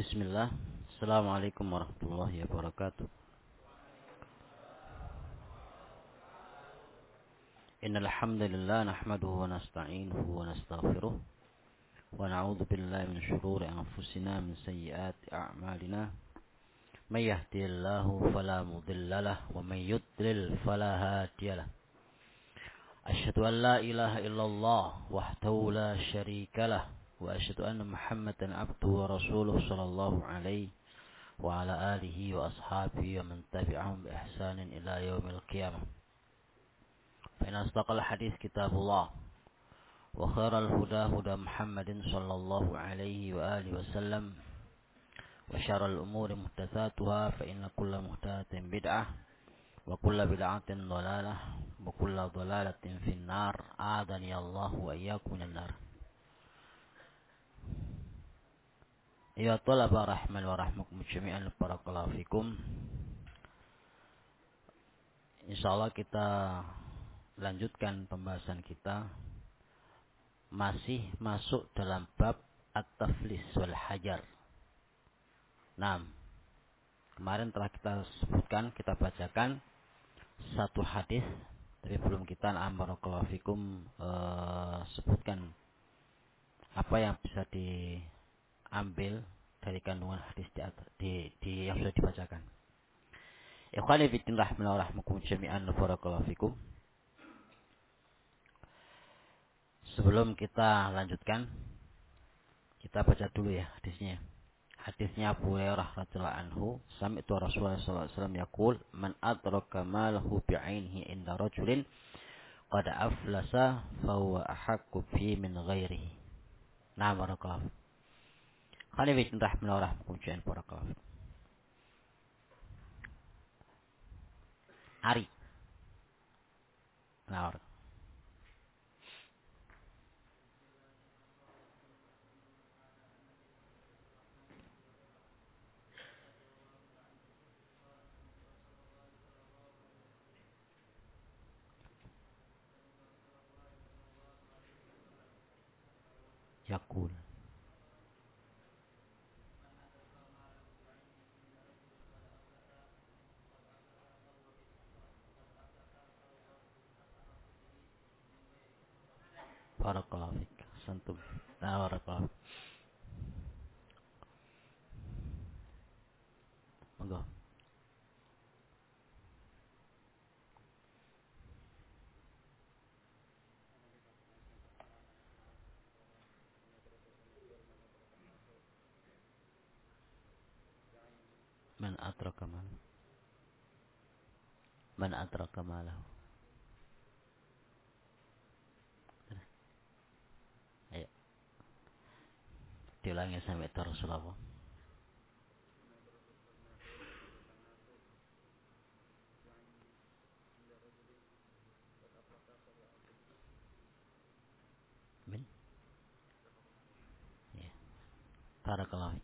Bismillah. Assalamualaikum warahmatullahi wabarakatuh. Innal hamdalillah nahmaduhu wa nasta'inuhu wa nastaghfiruh wa na'udzu billahi min shururi anfusina min sayyiati a'malina. May yahdihillahu fala mudhillalah wa may yudlil fala hadiyalah. Asyhadu an la ilaha illallah wahdahu la syarikalah wa asyhadu anna Muhammadan abduhu wa rasuluh sallallahu alaihi wa ala alihi wa ashabihi wa man tabi'ahum bi ihsanin ila yaumil qiyamah. Fa in asdaqal hadits kitabullah wa khairal huda huda Muhammadin sallallahu alaihi wa alihi wasallam wa syarral umuri muhdatsatuha fa inna kulla muhdatsatin bid'ah wa kulla bid'atin dhalalah wa kulla dhalalatin finnar. A'adani Allah wa iyyakum minan nar. Ya talaba rahman wa rahmakum jami'an, barakallahu fikum. Insyaallah kita lanjutkan pembahasan kita, masih masuk dalam bab at-taflis wal hajar. Nah, kemarin telah kita sebutkan, kita bacakan satu hadis, tapi belum kita barakallahu fikum sebutkan apa yang bisa diambil dari kandungan hadis di yang sudah dibacakan. Ikhwani fillah rahimani wa rahmakum jami'an, barakallahu fikum. Sebelum kita lanjutkan, kita baca dulu ya hadisnya. Hadisnya Abu Hurairah radhiyallahu anhu, sami'tu Rasulullah sallallahu alaihi wasallam yaqul, man adraka malahu bi'ainihi inda rajulin qad aflasa fa huwa ahaqqu fi min ghairihi. Nah, barakallahu. Khani bi rahmatullahi wa rahmatullahi barakallahu. Ari. Nah, yaqul. Barakallahu fik. Santum. Nah, barakallahu. Monggo. Man adraka mal. Man adraka malahu. Ayo. Diulangi sampai Rasulullah. Min. Ya. Barakallahu.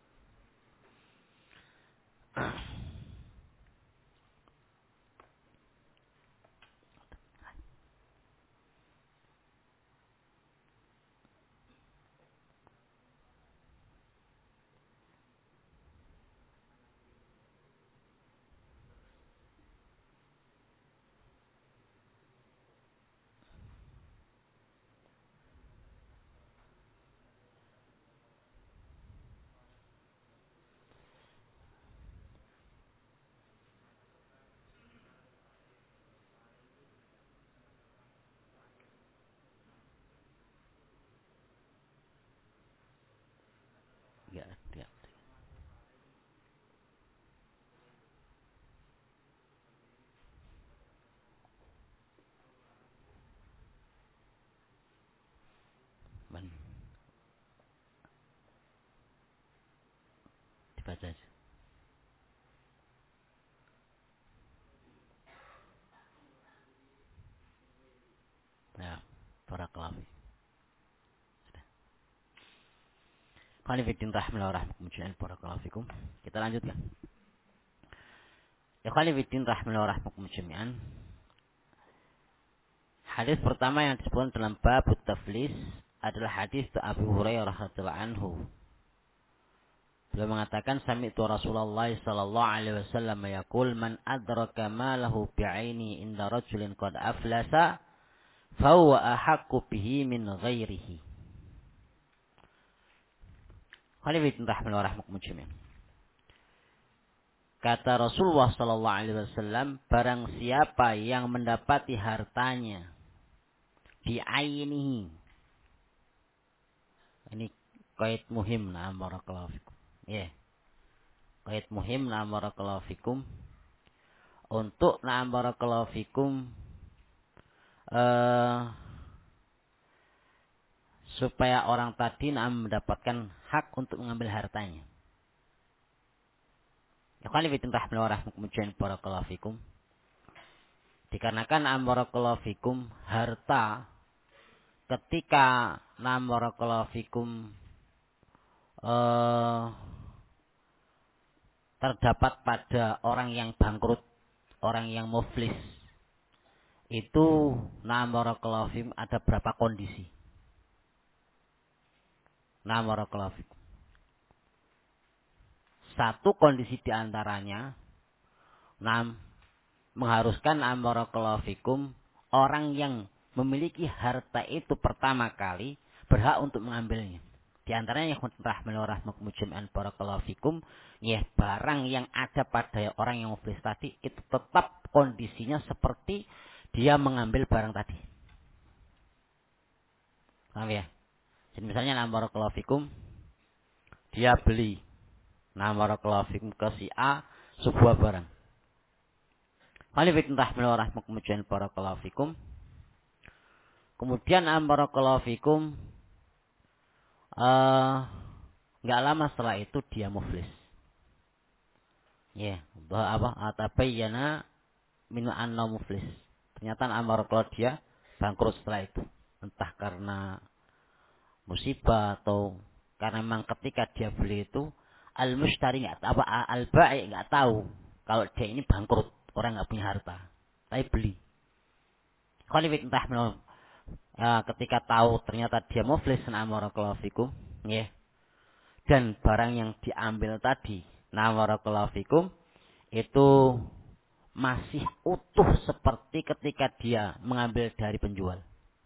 Ya, ya. Man. Dibaca aja. Ya, barakallahu. Qani fiddin rahimahullah rahmakumullah barakallahu fikum. Kita lanjutkan. Ya qani fiddin rahimahullah rahmakumullah jami'an. Hadis pertama yang disebutkan dalam bab taflis adalah hadis Abu Hurairah radhiyallahu anhu. Beliau mengatakan sami'tu Rasulullah sallallahu alaihi wasallam yaqul man adraka malahu bi'aini inda rajulin qad aflasa fa huwa ahaqqu bihi min ghairihi. Khalifah rahimahumullah jami'an. Kata Rasulullah sallallahu alaihi wasallam, barang siapa yang mendapati hartanya bi'ainihi. Ini kait muhim, na'am barakallahu fikum. Ya. Kait muhim, na'am barakallahu fikum. Untuk na'am barakallahu fikum supaya orang tadi mendapatkan hak untuk mengambil hartanya. Ya kali fitin rahmatullahi barakallahu fikum. Dikarenakan barakallahu fikum harta ketika barakallahu fikum terdapat pada orang yang bangkrut, orang yang muflis, itu barakallahu fikum ada berapa kondisi. Barakallahu fikum. Satu kondisi diantaranya mengharuskan barakallahu fikum orang yang memiliki harta itu pertama kali berhak untuk mengambilnya. Di antaranya yang rahmatullahi barakallahu fikum, ya barang yang ada pada orang yang muflis tadi itu tetap kondisinya seperti dia mengambil barang tadi. Paham ya? Jadi misalnya barakallahu fikum dia beli barakallahu fikum ke si A sebuah barang. Khalifah barakallahu fikum. Kemudian barakallahu fikum enggak lama setelah itu dia muflis. Ya, apa atabayyana min anna muflis. Ternyata barakallahu dia bangkrut setelah itu. Entah karena musibah atau karena memang ketika dia beli itu al-mushtari al-ba'i enggak tahu kalau dia ini bangkrut, orang enggak punya harta, tapi beli. Khalifah ketika tahu ternyata dia muflis barakallahu fikum, ya. Dan barang yang diambil tadi barakallahu fikum itu masih utuh seperti ketika dia mengambil dari penjual.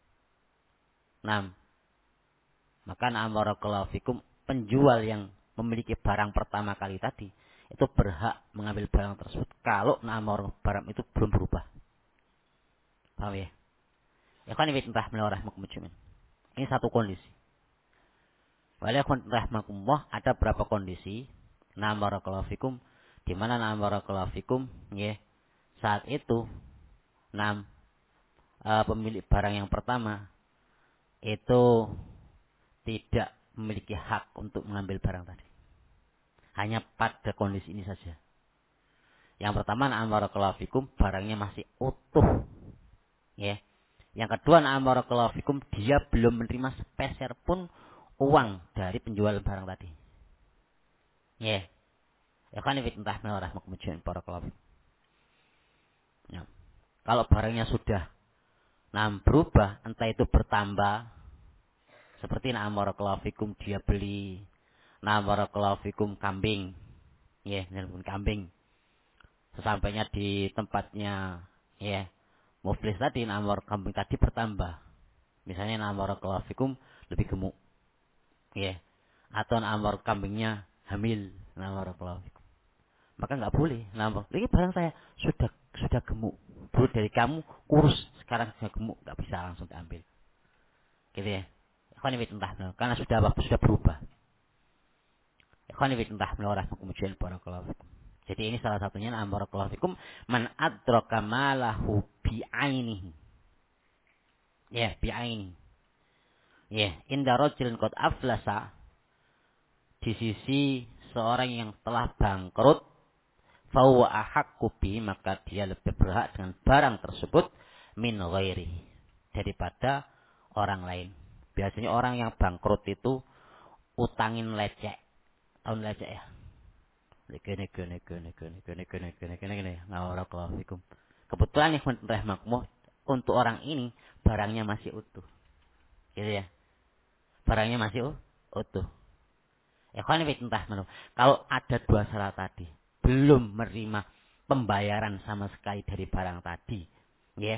Maka barakallahu fikum penjual yang memiliki barang pertama kali tadi itu berhak mengambil barang tersebut kalau barang itu belum berubah. Paham ya? Ya kan ini satu kondisi. Walaupun rahmakumullah ada berapa kondisi barakallahu fikum di mana barakallahu fikum ya saat itu pemilik barang yang pertama itu tidak memiliki hak untuk mengambil barang tadi. Hanya pada kondisi ini saja. Yang pertama barakallahu fikum barangnya masih utuh. Ya. Yang kedua barakallahu fikum dia belum menerima sepeser pun uang dari penjual barang tadi. Ya. Ya kan entah rahmatullahi barakallahu fikum. Ya. Kalau barangnya sudah berubah, entah itu bertambah seperti barakallahu fikum dia beli barakallahu fikum kambing. Ya, kambing. Sesampainya di tempatnya ya muflis tadi kambing tadi bertambah. Misalnya barakallahu fikum lebih gemuk. Ya. Atau kambingnya hamil barakallahu fikum. Maka enggak boleh ini barang saya sudah gemuk. Dulu dari kamu kurus, sekarang sudah gemuk, enggak bisa langsung diambil. Gitu ya. Karena sudah berubah. Jadi ini salah satunya barakallahu fikum man adraka malahu bi'ainihi. Ya, bi'ainihi. Ya, inda rajulin qad aflasa di sisi seorang yang telah bangkrut fa huwa ahaqqu bi maka dia lebih berhak dengan barang tersebut min ghairihi daripada orang lain. Biasanya orang yang bangkrut itu utangin lecek. Tahun lecek ya. Gini. Barakallahu fikum. Kebetulan yang rahmatullah untuk orang ini barangnya masih utuh. Gitu ya. Barangnya masih utuh. Ikhwan fillah, kalau ada dua syarat tadi, belum menerima pembayaran sama sekali dari barang tadi, ya,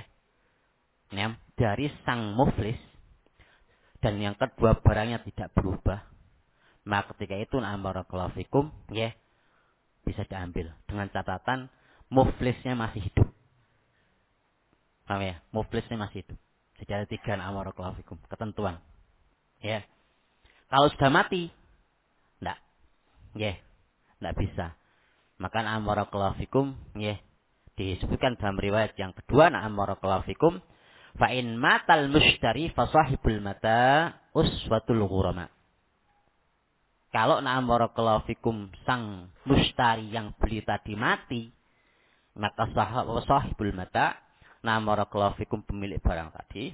dari sang muflis, dan yang kedua barangnya tidak berubah, maka ketika itu na'am barakallahu fikum, ya, bisa diambil dengan catatan muflisnya masih hidup. Paham ya? Muflisnya masih hidup. Jadi ada tiga na'am barakallahu fikum ketentuan. Ya. Kalau sudah mati, enggak. Ya, enggak bisa. Maka na'am barakallahu fikum, ya, disebutkan dalam riwayat yang kedua, na'am barakallahu fikum, fa in matal mushtari fa sahibul mata uswatul ghurama. Kalau na'am barakallahu fikum sang mushtari yang beli tadi mati, maka sahibul mata, na'am barakallahu fikum pemilik barang tadi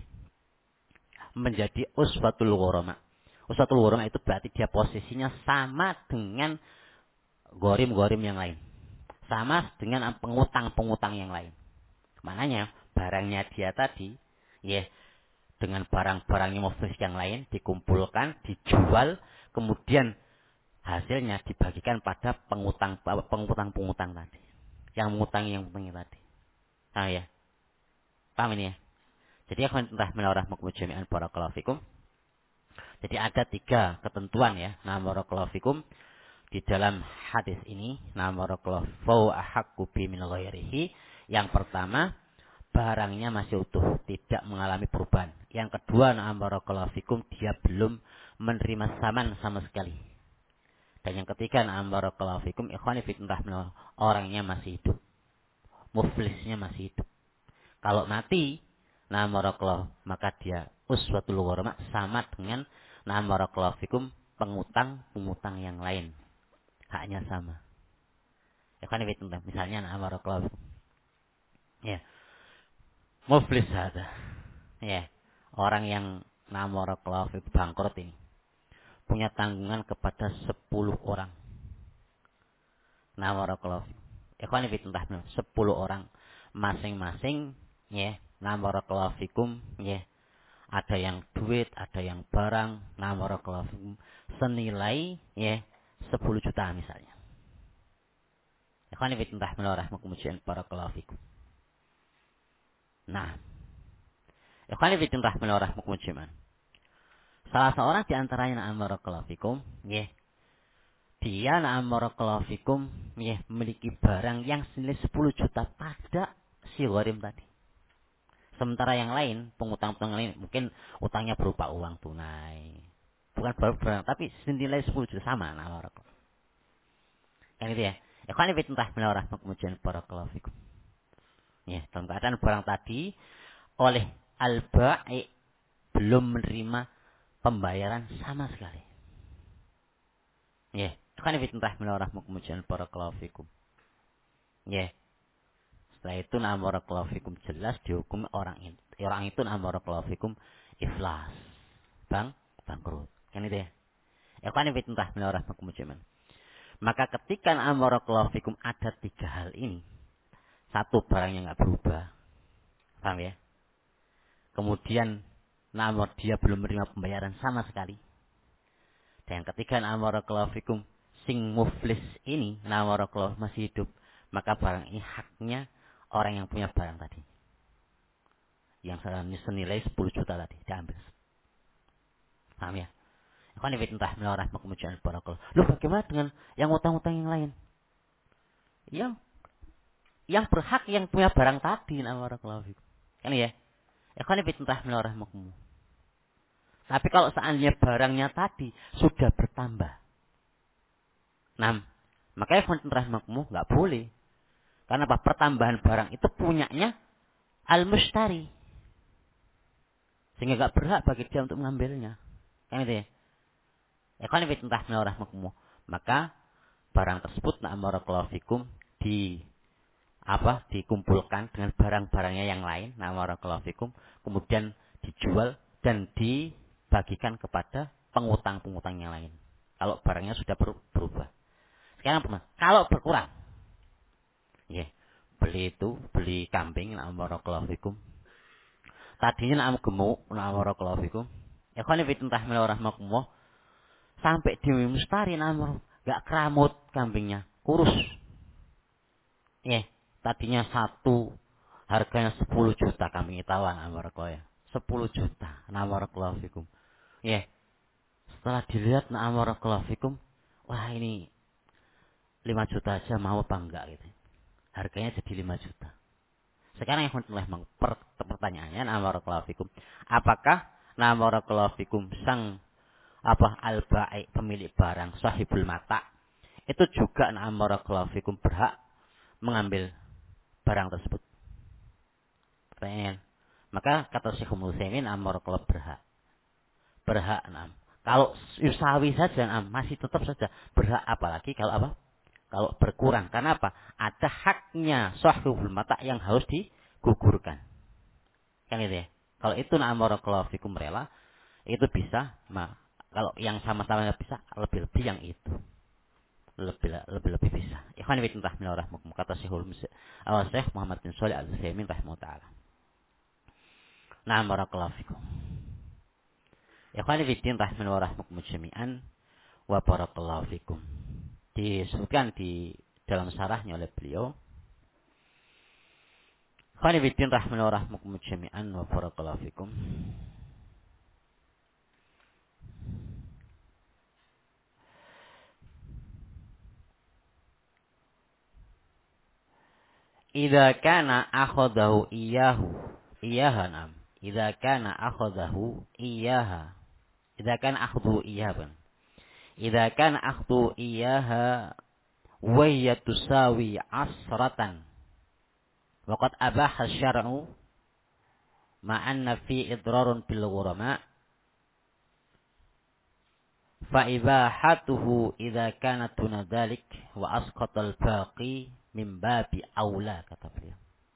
menjadi uswatul ghurama. Uswatul ghurama itu berarti dia posisinya sama dengan gorim-gorim yang lain. Sama dengan pengutang-pengutang yang lain. Mananya barangnya dia tadi, ya, dengan barang-barangnya muflis yang lain dikumpulkan, dijual, kemudian hasilnya dibagikan pada pengutang-pengutang tadi. Yang mengutangi yang mengutangi tadi. Nah ya. Paham ini ya? Jadi akan entah melarah mukmujami'an barakallahu fikum. Jadi ada tiga ketentuan ya. Nah barakallahu fikum. Di dalam hadis ini. Nah barakallahu fau ahakku bi min ghairihi. Yang pertama, barangnya masih utuh, tidak mengalami perubahan. Yang kedua, na'am barakallahu fikum, dia belum menerima saman sama sekali. Dan yang ketiga, na'am barakallahu fikum, ikhwani fillah, orangnya masih hidup. Muflisnya masih hidup. Kalau mati, na'am barakallahu, maka dia uswatul ghurama, sama dengan na'am barakallahu fikum, pengutang yang lain. Haknya sama. Ikhwani fillah, misalnya na'am barakallahu fikum. Ya. Muflis ada. Ya. Orang yang na'am barakallahu fikum bangkrut ini punya tanggungan kepada 10 orang. Na'am barakallahu fikum. Ikhwani fillah, 10 orang masing-masing, ya, na'am barakallahu fikum, ya. Ada yang duit, ada yang barang, na'am barakallahu fikum, senilai, ya, 10 juta misalnya. Ikhwani fillah, rahmatullahi barakallahu fikum. Nah, ikhwani fillah, rahmatullahi. Salah seorang di antaranya na'am barakallahu fikum, ya. Dia na'am barakallahu fikum, ya, memiliki barang yang senilai 10 juta pada si gharim tadi. Sementara yang lain, pengutang-pengutang lain mungkin utangnya berupa uang tunai. Bukan baru barang, tapi senilai 10 juta sama na'am barakallahu. Yang itu ya. Ikhwani fillah, kemudian barakallahu fikum. Ya, dalam keadaan barang tadi oleh al-ba'i belum menerima pembayaran sama sekali. Ya, ikhwan fillah kemudian barakallahu fikum. Ya. Setelah itu na'am barakallahu fikum, jelas dihukum orang itu. Orang itu na'am barakallahu fikum iflas. Bangkrut. Kan itu ya. Ikhwan fillah kemudian. Maka ketika na'am barakallahu fikum ada tiga hal ini. Satu, barangnya enggak berubah. Paham ya? Kemudian namun dia belum menerima pembayaran sama sekali. Dan yang ketiga, barakallahu fikum, sing muflis ini, barakallahu masih hidup, maka barang ini haknya orang yang punya barang tadi. Yang senilai 10 juta tadi diambil. Paham ya? Ikhwan fillah, kemudian barakallahu. Lu bagaimana dengan yang utang-utang yang lain? Yang berhak yang punya barang tadi, barakallahu fikum. Kan ya? Ikhwan fillah, kemudian. Tapi kalau seandainya barangnya tadi sudah bertambah. Nah, makanya rahmatmu nggak boleh. Karena apa? Pertambahan barang itu punyanya al-mushtari. Sehingga nggak berhak bagi dia untuk mengambilnya. Kan itu ya? Ikhwan fillah rahmatmu. Maka barang tersebut na'am barakallahu fikum dikumpulkan dengan barang-barangnya yang lain, na'am barakallahu fikum, kemudian dijual dan dibagikan kepada pengutang-pengutang yang lain. Kalau barangnya sudah berubah. Sekarang apa? Kalau berkurang. Ya, beli kambing, na'am barakallahu fikum. Tadinya na'am gemuk, na'am barakallahu fikum. Ikhwan fillah rahmatullah, Sampai di Mustari namur, gak keramut kambingnya, kurus. Ya, tadinya satu, harganya 10 juta kambing tawan amarakallah ya. 10 juta, namarakallahu fikum. Ya, setelah dilihat namarakallahu fikum, wah ini 5 juta aja mau apa enggak gitu. Harganya jadi 5 juta. Sekarang yang pertanyaannya namarakallahu fikum. Apakah namarakallahu fikum sang al-ba'i pemilik barang sahibul mata itu juga namarakallahu fikum berhak mengambil barang tersebut? Pertanyaan. Maka kata Syekh Utsaimin namarakallahu berhak. Berhak nam. Kalau yusawi saja masih tetap saja berhak, apalagi kalau apa? Kalau berkurang. Karena apa? Ada haknya sahibul mata yang harus digugurkan. Kan gitu ya. Kalau itu namarakallahu fikum rela, itu bisa. Kalau yang sama-sama bisa, lebih-lebih yang itu. Lebih bisa. Ikhwan fillah rahimahumullah, kata Syekh Muhammad bin Shalih Al-Utsaimin rahimahullah taala. Na'am barakallahu fikum. Ikhwan fillah rahimahumullah jami'an wa barakallahu fikum. Disebutkan di dalam syarahnya oleh beliau. Ikhwan fillah rahimahumullah jami'an wa barakallahu fikum. Idza kana akhadahu iyaha nam. Idza kana akhadahu iyaha. Idza kana akhdhu iyaha. Idza kana akhdhu iyaha wa hiya tusawi asratan. Wa qad abaha asy-syar'u ma anna fi idrarun bil ghurama. Fa ibahatuhu idza kana tuna dzalik wa asqatal baqi min babi aula, kata beliau.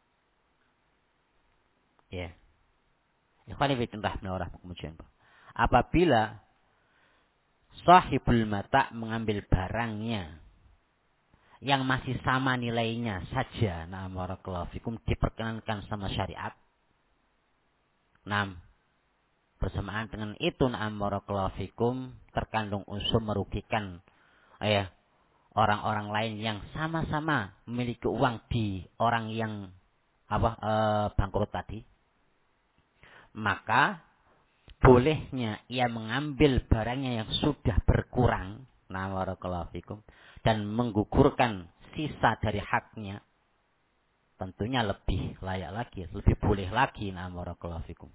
Ya. Ikhwani fillah rahimahumullah. Apabila sahibul mata mengambil barangnya yang masih sama nilainya saja, barakallahu fikum, diperkenankan sama syariat. Bersamaan dengan itu barakallahu fikum, terkandung unsur merugikan orang-orang lain yang sama-sama memiliki uang di orang yang bangkrut tadi, maka bolehnya ia mengambil barangnya yang sudah berkurang, barakallahu fikum, dan menggugurkan sisa dari haknya, tentunya lebih layak lagi, lebih boleh lagi, barakallahu fikum.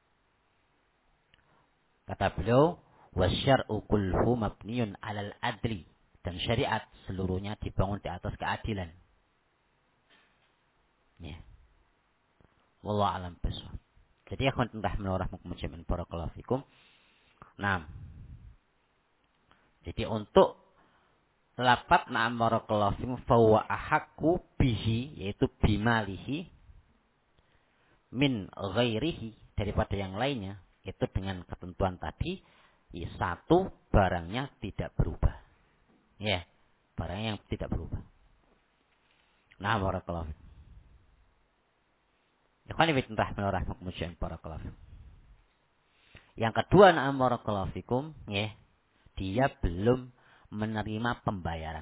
Kata beliau, wasyar'u kulluhu mabniyun 'alal adli. Dan syariat seluruhnya dibangun di atas keadilan. Ya. Wallahu a'lam bishawab. Jadi akhwan rahimahullah rahmatullah barakallahu fikum. Jadi untuk lafaz barakallahu fikum fa huwa ahaqqu bihi, yaitu bimalihi, min ghairihi, daripada yang lainnya, itu dengan ketentuan tadi, satu, barangnya tidak berubah. Ya, barang yang tidak berubah. Barakallahu fikum. Ikhwani fillah rahimahumullah barakallahu fikum. Yang kedua, barakallahu fikum, ya, dia belum menerima pembayaran.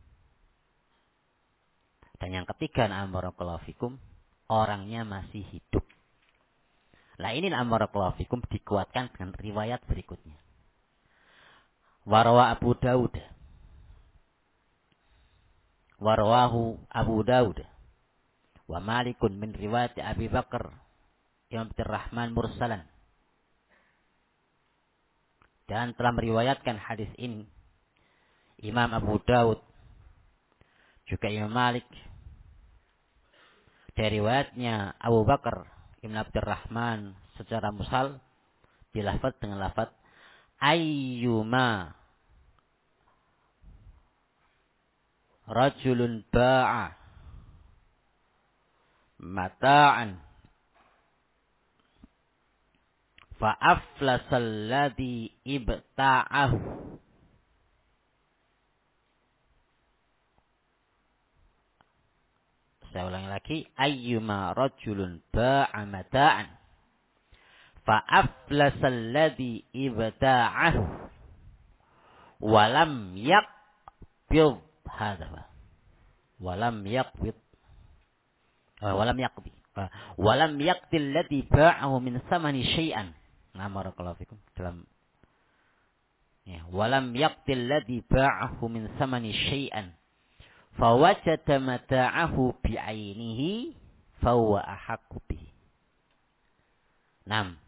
Dan yang ketiga, barakallahu fikum, orangnya masih hidup. Nah, ini barakallahu fikum dikuatkan dengan riwayat berikutnya. Warawa Abu Daud. Warawahu Abu Daud wa Malikun min riwayat Abi Bakar Ibn Abdurrahman mursalan. Dan telah meriwayatkan hadis ini Imam Abu Daud juga Imam Malik dari riwayatnya Abu Bakar Ibn Abdurrahman secara mursal, dilafaz dengan lafaz ayyuma rajulun ba'a mata'an fa'aflasal ladhi ibta'ahu. Saya ulangi lagi, ayyuma rajulun ba'a mata'an fa'aflasal ladhi ibta'ahu Walam yaqbid hadza. Walam yaqbid. Walam yaqdi. Walam yaqdi alladhi ba'ahu min thamani syai'an. Nah, barakallahu fikum. Dalam ya, walam yaqdi alladhi ba'ahu min thamani syai'an. Fawajada mata'ahu bi'ainihi fahuwa ahaqqu bihi. 6.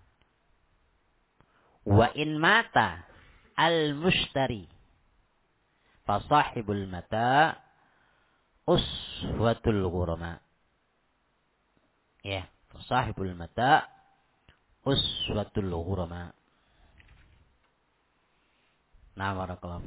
Wa in mata al-mushtari fasahibul mata' uswatul ghurama. Ya, fasahibul mata' uswatul ghurama. Nah, barakallahu.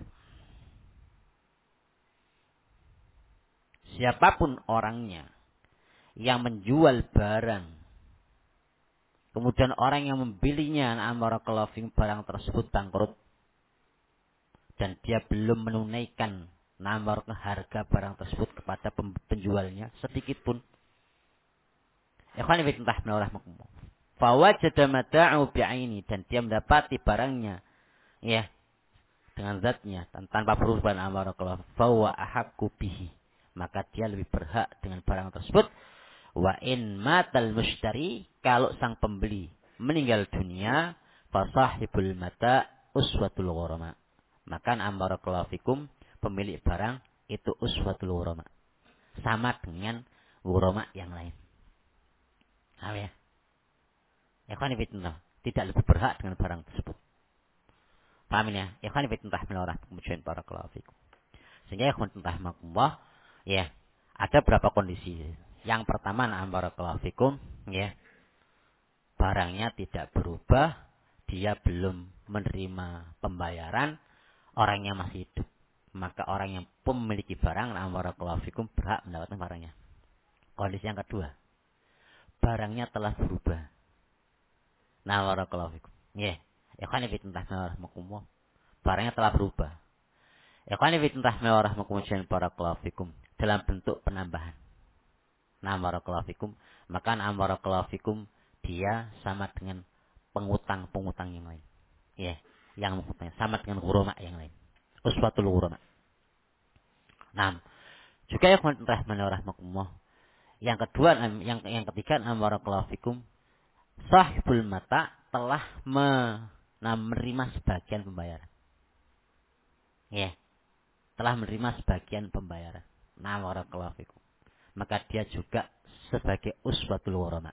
Siapapun orangnya yang menjual barang, kemudian orang yang membelinya, barakallahu fikum, barang tersebut bangkrut dan dia belum menunaikan nomor harga barang tersebut kepada penjualnya sedikit pun. Ikhwan fillah rahmatullah. Fawajada mata'u bi'aini, dan dia mendapati barangnya ya dengan zatnya tanpa perubahan barakallahu, fawa ahaqqu bihi, maka dia lebih berhak dengan barang tersebut. Wa in matal mushtari, kalau sang pembeli meninggal dunia, fasahibul mata' uswatul ghurama, maka barakallahu fikum, pemilik barang itu uswatul ghurama, sama dengan ghurama yang lain. Paham ya? Ikhwan fillah, tidak lebih berhak dengan barang tersebut. Paham ya? Ikhwan fillah melarang kemudian barakallahu fikum. Sehingga ikhwan fillah, ya, ada berapa kondisi. Yang pertama, barakallahu fikum, ya, barangnya tidak berubah, dia belum menerima pembayaran, orangnya masih hidup. Maka orang yang memiliki barang, barakallahu fikum, berhak mendapatkan barangnya. Kondisi yang kedua, barangnya telah berubah. Barakallahu fikum. Ya, ikhwan fillah, barangnya telah berubah. Ikhwan fillah, barakallahu fikum, dalam bentuk penambahan. Barakallahu fikum, maka barakallahu fikum, dia sama dengan pengutang yang lain. Ya, yang mengutang sama dengan ghurama yang lain. Uswatul ghurama. Juga ya rahmatullah. Yang kedua, yang ketiga, barakallahu fikum, sahibul mata' telah menerima sebagian pembayaran. Ya, telah menerima sebagian pembayaran. Barakallahu fikum, maka dia juga sebagai uswatul ghurama.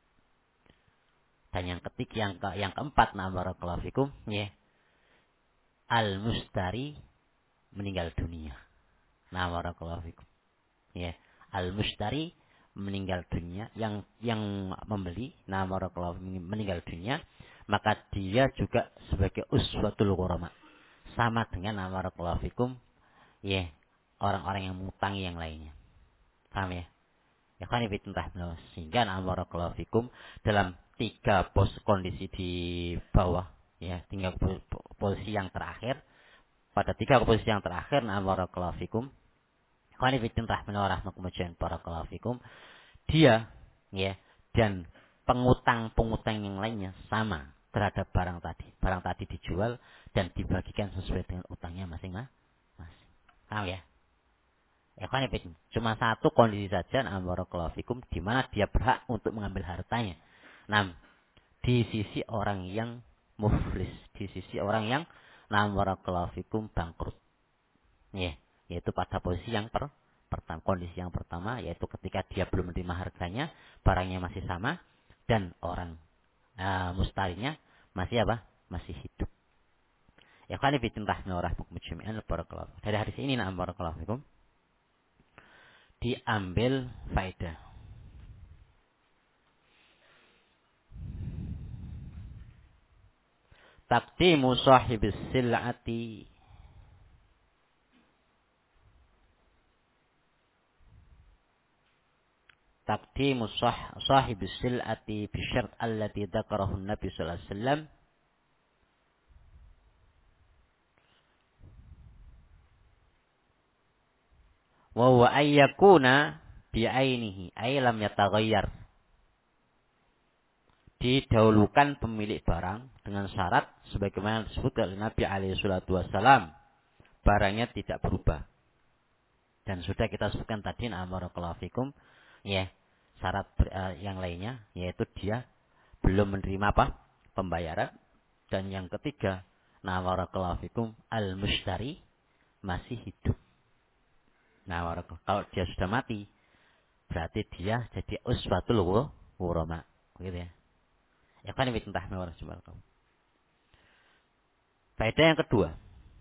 Dan yang ketiga, yang keempat, barakallahu fikum, ya, al-mustari meninggal dunia. Barakallahu fikum. Ya, al-mustari meninggal dunia, yang membeli, barakallahu fikum, meninggal dunia, maka dia juga sebagai uswatul ghurama. Sama dengan barakallahu fikum, ya, orang-orang yang mengutangi yang lainnya. Paham ya? Ya kan, sehingga barakallahu fikum, dalam 3 kondisi di bawah, ya, 3 posisi yang terakhir, pada 3 posisi yang terakhir, barakallahu fikum, barakallahu fikum, dia, ya, dan pengutang yang lainnya sama terhadap barang tadi. Barang tadi dijual dan dibagikan sesuai dengan utangnya masing-masing. Paham ya? Cuma satu kondisi saja, barakallahu fikum, di mana dia berhak untuk mengambil hartanya. Di sisi orang yang muflis, di sisi orang yang barakallahu fikum bangkrut. Ya, yaitu pada posisi yang pertama, kondisi yang pertama, yaitu ketika dia belum menerima harganya, barangnya masih sama, dan orang mustarinya masih apa? Masih hidup. Ya kan, dari hadis ini, barakallahu fikum, diambil faedah. Taqdimu sahibis sil'ati sahibis sil'ati bi syart allati dzakarahu Nabi sallallahu alaihi wasallam wa huwa ayyakuna bi ainihi ay lam yataghayyar. Didahulukan pemilik barang dengan syarat sebagaimana disebut oleh Nabi alaihi salatu wasallam, barangnya tidak berubah. Dan sudah kita sebutkan tadi barakallahu fikum, ya, syarat yang lainnya yaitu dia belum menerima apa? Pembayaran. Dan yang ketiga, barakallahu fikum, al-mushtari masih hidup. Kalau dia sudah mati, berarti dia jadi uswatul wurama, gitu ya. Ya kan ini tentang mewar subhanahu. Faedah yang kedua,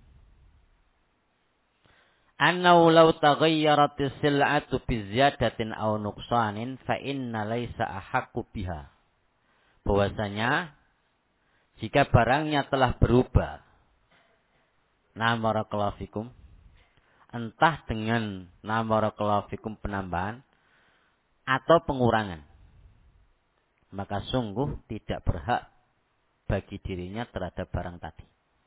annahu law taghayyarat as-sil'atu bi ziyadatin aw nuqsanin fa inna laysa ahaqqu biha. Bahwasanya jika barangnya telah berubah, barakallahu fikum, entah dengan barakallahu fikum penambahan atau pengurangan, maka sungguh tidak berhak bagi dirinya terhadap barang tadi.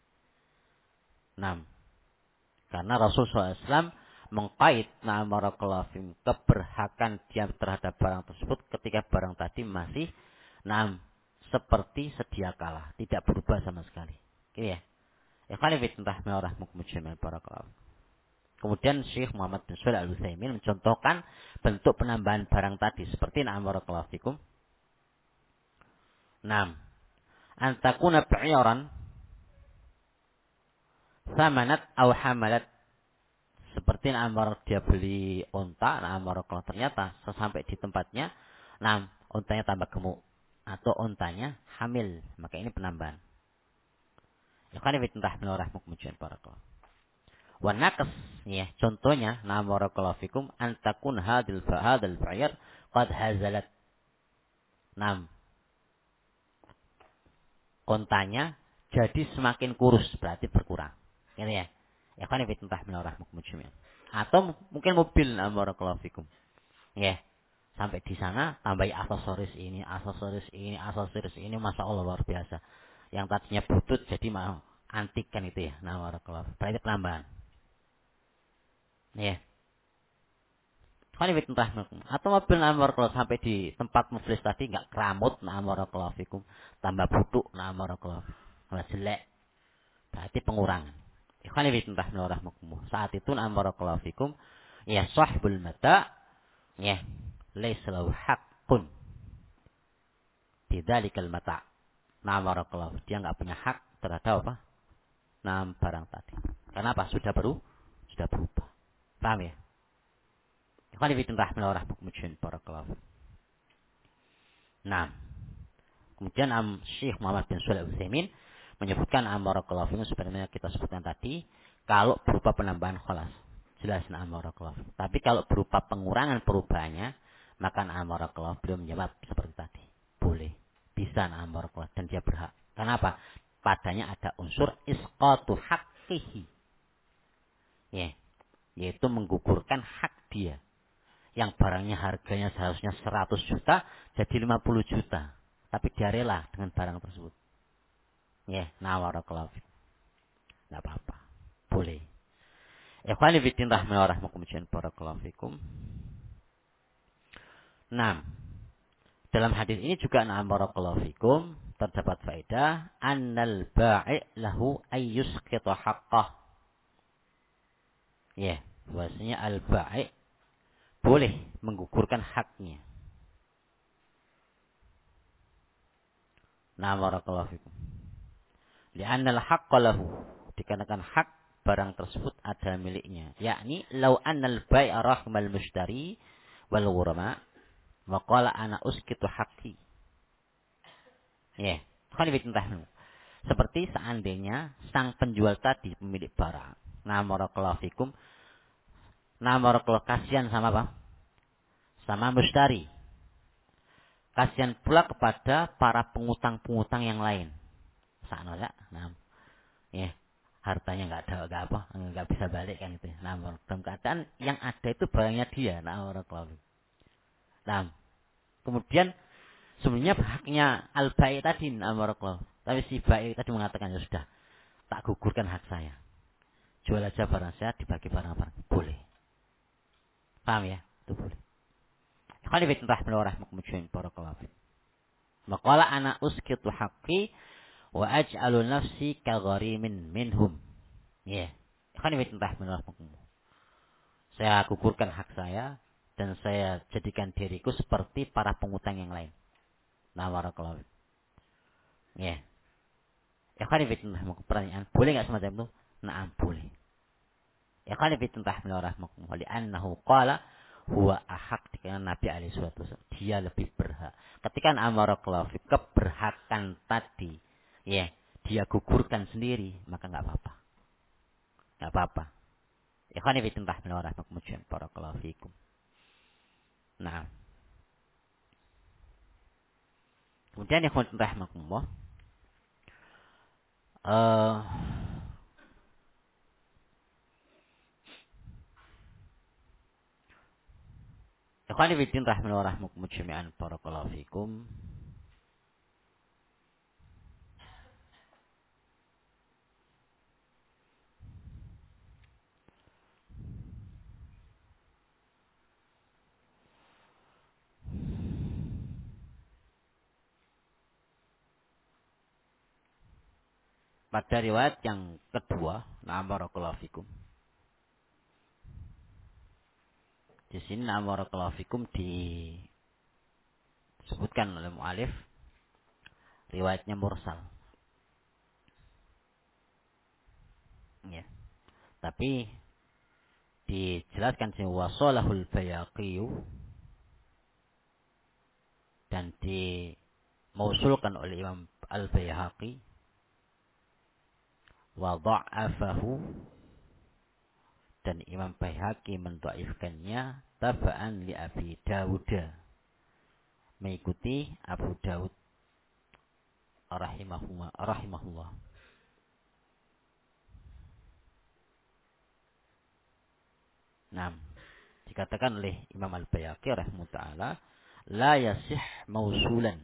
6. Karena Rasulullah SAW mengkait barakallahu fikum keberhakan dia terhadap barang tersebut ketika barang tadi masih seperti sedia kala, tidak berubah sama sekali. Gitu ya. Ikhwan fillah rahmatullah barakallahu. Kemudian Syekh Muhammad bin Shalih Al-Utsaimin mencontohkan bentuk penambahan barang tadi seperti barakallahu fikum. 6. Antakuna bi'aran samanat aw hamalat. Seperti dia beli unta, barakallahu, ternyata sesampai di tempatnya, untanya tambah gemuk atau untanya hamil, maka ini penambahan. Ikhwan fillah rahmatullah barakallahu. Wa naqs, ya, contohnya barakallahu fikum, antakun hadil ba'ir qad hazalat. Untanya jadi semakin kurus, berarti berkurang. Gitu ya. Ya kan itu entah menorah mukmujum. Atau mungkin mobil barakallahu fikum. Ya. Sampai di sana tambahi aksesoris ini, Masya Allah luar biasa. Yang tadinya butut jadi mau antik kan itu ya. Barakallahu. Berarti penambahan. Ya. Kan itu entah atau mobil barakallahu sampai di tempat muflis tadi enggak keramut barakallahu fikum, tambah butut barakallahu. Malah jelek. Berarti pengurangan. Ikhwan fillah rahmakumullah. Saat itu barakallahu fikum, ya sahibul mata, ya laisa lahu haqqun bidzalikal mata. Barakallahu, dia enggak punya hak terhadap apa? Barang tadi. Kenapa? Sudah berubah. Paham ya? Ikhwan fillah rahmakumullah barakallahu. Nah, kemudian Syekh Muhammad bin Shalih Al-Utsaimin menyebutkan barakallahu fikum sebenarnya kita sebutkan tadi, kalau berupa penambahan khalas jelas barakallahu. Tapi kalau berupa pengurangan perubahannya, maka barakallahu beliau menjawab seperti tadi. Boleh, bisa barakallahu, dan dia berhak. Kenapa? Padanya ada unsur isqatu haqqihi. Ya, yaitu menggugurkan hak dia. Yang barangnya harganya seharusnya 100 juta jadi 50 juta. Tapi dia rela dengan barang tersebut. Ya, barakallahu. Enggak apa-apa. Boleh. Ikhwani fillah rahmatullah barakallahu fikum. 6. Dalam hadis ini juga barakallahu fikum terdapat faedah annal bai' lahu ayyusqita haqqah. Ya, bahwasanya al bai' boleh menggugurkan haknya. Barakallahu fikum. Li'anna al-haqqa lahu, dikarenakan hak barang tersebut ada miliknya. Yakni law annal bai'a rahmal mushtari wal ghurama wa qala ana uskitu haqqi. Ya, kan ditentang. Seperti seandainya sang penjual tadi pemilik barang. Barakallahu fikum. Barakallahu, kasihan sama apa? Sama mushtari. Kasihan pula kepada para pengutang-pengutang yang lain. Sana enggak? Ya, hartanya enggak bisa balik kan itu. Dalam keadaan yang ada itu barangnya dia. Barakallahu. Kemudian sebenarnya haknya al-bai' tadi barakallahu. Tapi si bai' tadi mengatakan, ya sudah, tak gugurkan hak saya. Jual aja barang saya, dibagi barang-barang. Boleh. Paham ya? Itu boleh. Ikhwan fillah rahmatullah barakallahu. Maqala ana uskitu haqqi wa aj'alu nafsi ka gharimin minhum. Ya. Ikhwan fillah, saya gugurkan hak saya dan saya jadikan diriku seperti para pengutang yang lain. Nah, barakallahu. Ya. Ikhwan fillah, pertanyaan, boleh enggak semacam itu? Nah, boleh. Ikhwan fillah rahmakumullah, li'annahu qala huwa ahaq, karena Nabi alaihi wasallam dia lebih berhak. Ketika barakallahu keberhakan tadi, ya, dia gugurkan sendiri, maka enggak apa-apa. Enggak apa-apa. Ikhwan fillah rahmakumullah, barakallahu fikum. Nah, kemudian ikhwan rahmakumullah, eh ikhwan fillah rahmakumullah jami'an, barakallahu fikum. Pada riwayat yang kedua, nah barakallahu fikum. Di sini nah barakallahu fikum disebutkan oleh mu'alif riwayatnya mursal. Ya. Tapi dijelaskan sini wasolahul bayaqiyu dan dimausulkan oleh Imam Al-Bayhaqi wa dha'afahu, dan Imam Bayhaqi mendhaifkannya taba'an li Abi Dawud, mengikuti Abu Dawud rahimahullah. Nah, dikatakan oleh Imam Al-Bayhaqi rahimahullah ta'ala, la yasih mausulan.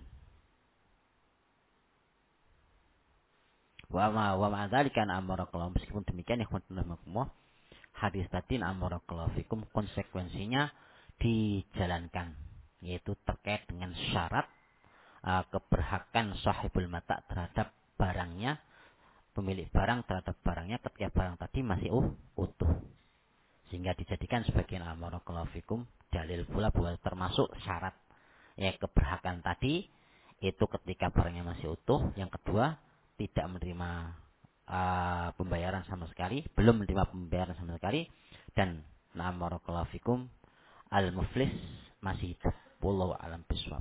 Wa ma dzalika an amarakallahu, meskipun demikian ikhwan fillah, hadis tadi amarakallahu fikum konsekuensinya dijalankan, yaitu terkait dengan syarat keberhakan sahibul mata terhadap barangnya, pemilik barang terhadap barangnya ketika barang tadi masih utuh, sehingga dijadikan sebagian amarakallahu fikum dalil pula bahwa termasuk syarat ya keberhakan tadi itu ketika barangnya masih utuh. Yang kedua, tidak menerima pembayaran sama sekali, belum menerima pembayaran sama sekali, dan barakallahu fikum al-muflis masih hidup. Wallahu a'lam bishawab.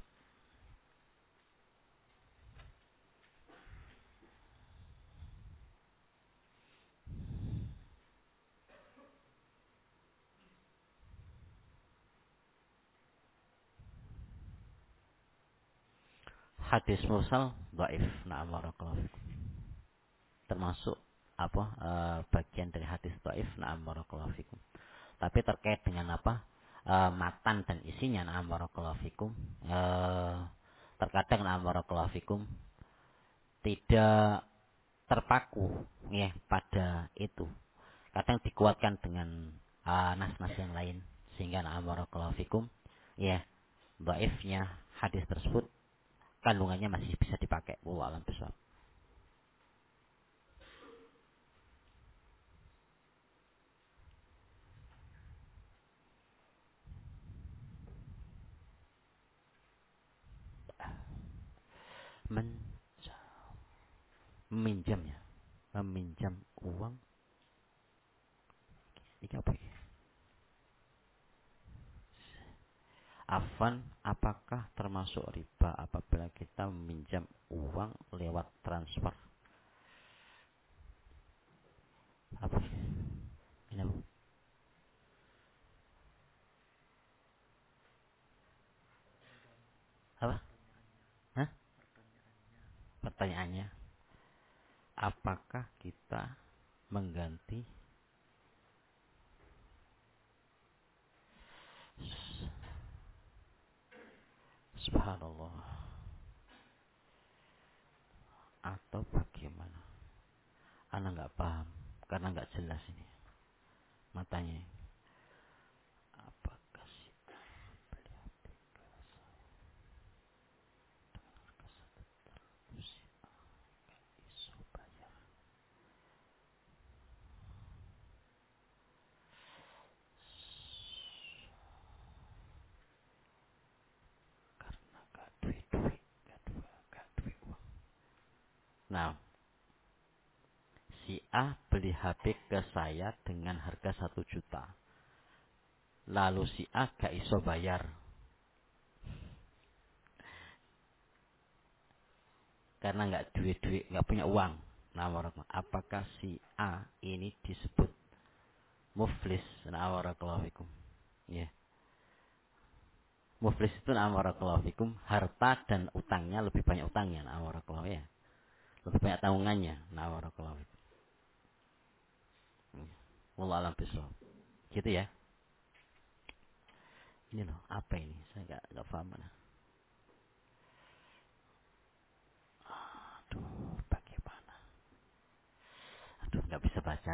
Hadis mursal dhaif. Barakallahu fikum. Termasuk bagian dari hadis dhaif. Barakallahu fikum. Tapi terkait dengan matan dan isinya, barakallahu fikum, terkadang barakallahu fikum tidak terpaku ya pada itu. Kadang dikuatkan dengan nas-nas yang lain, sehingga barakallahu fikum ya dhaifnya hadis tersebut kandungannya masih bisa dipakai. Wallahu a'lam bishawab. Meminjam ya, meminjam uang ini apa ya? Afan, apakah termasuk riba apabila kita meminjam uang lewat transfer? Apa ini? Apa? Hah? Pertanyaannya, apakah kita mengganti subhanallah atau bagaimana? Ana nggak paham karena nggak jelas ini matanya. Apakah si beli isu bayar? A beli HP ke saya dengan harga 1 juta. Lalu si A gak iso bayar karena nggak duit-duit, nggak punya uang. Nah, apakah si A ini disebut muflis? Nah, barakallahu fikum. Ya. Muflis itu nah, barakallahu fikum, harta dan utangnya lebih banyak utangnya. Nah, barakallahu ya. Lebih banyak tanggungannya. Nah, barakallahu fikum. Wallahu a'lam bishawab. Gitu ya. Ini loh, apa ini? Saya nggak paham mana. Aduh, bagaimana? Aduh, nggak bisa baca.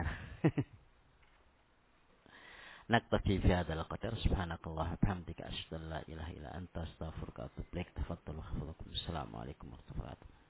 Naktafi fi hadzal qadar. Subhanakallah bihamdika asyhadu an la ilaha illa anta astaghfiruka wa atubu ilaik. Tafadhalu. Assalamualaikum warahmatullahi wabarakatuh.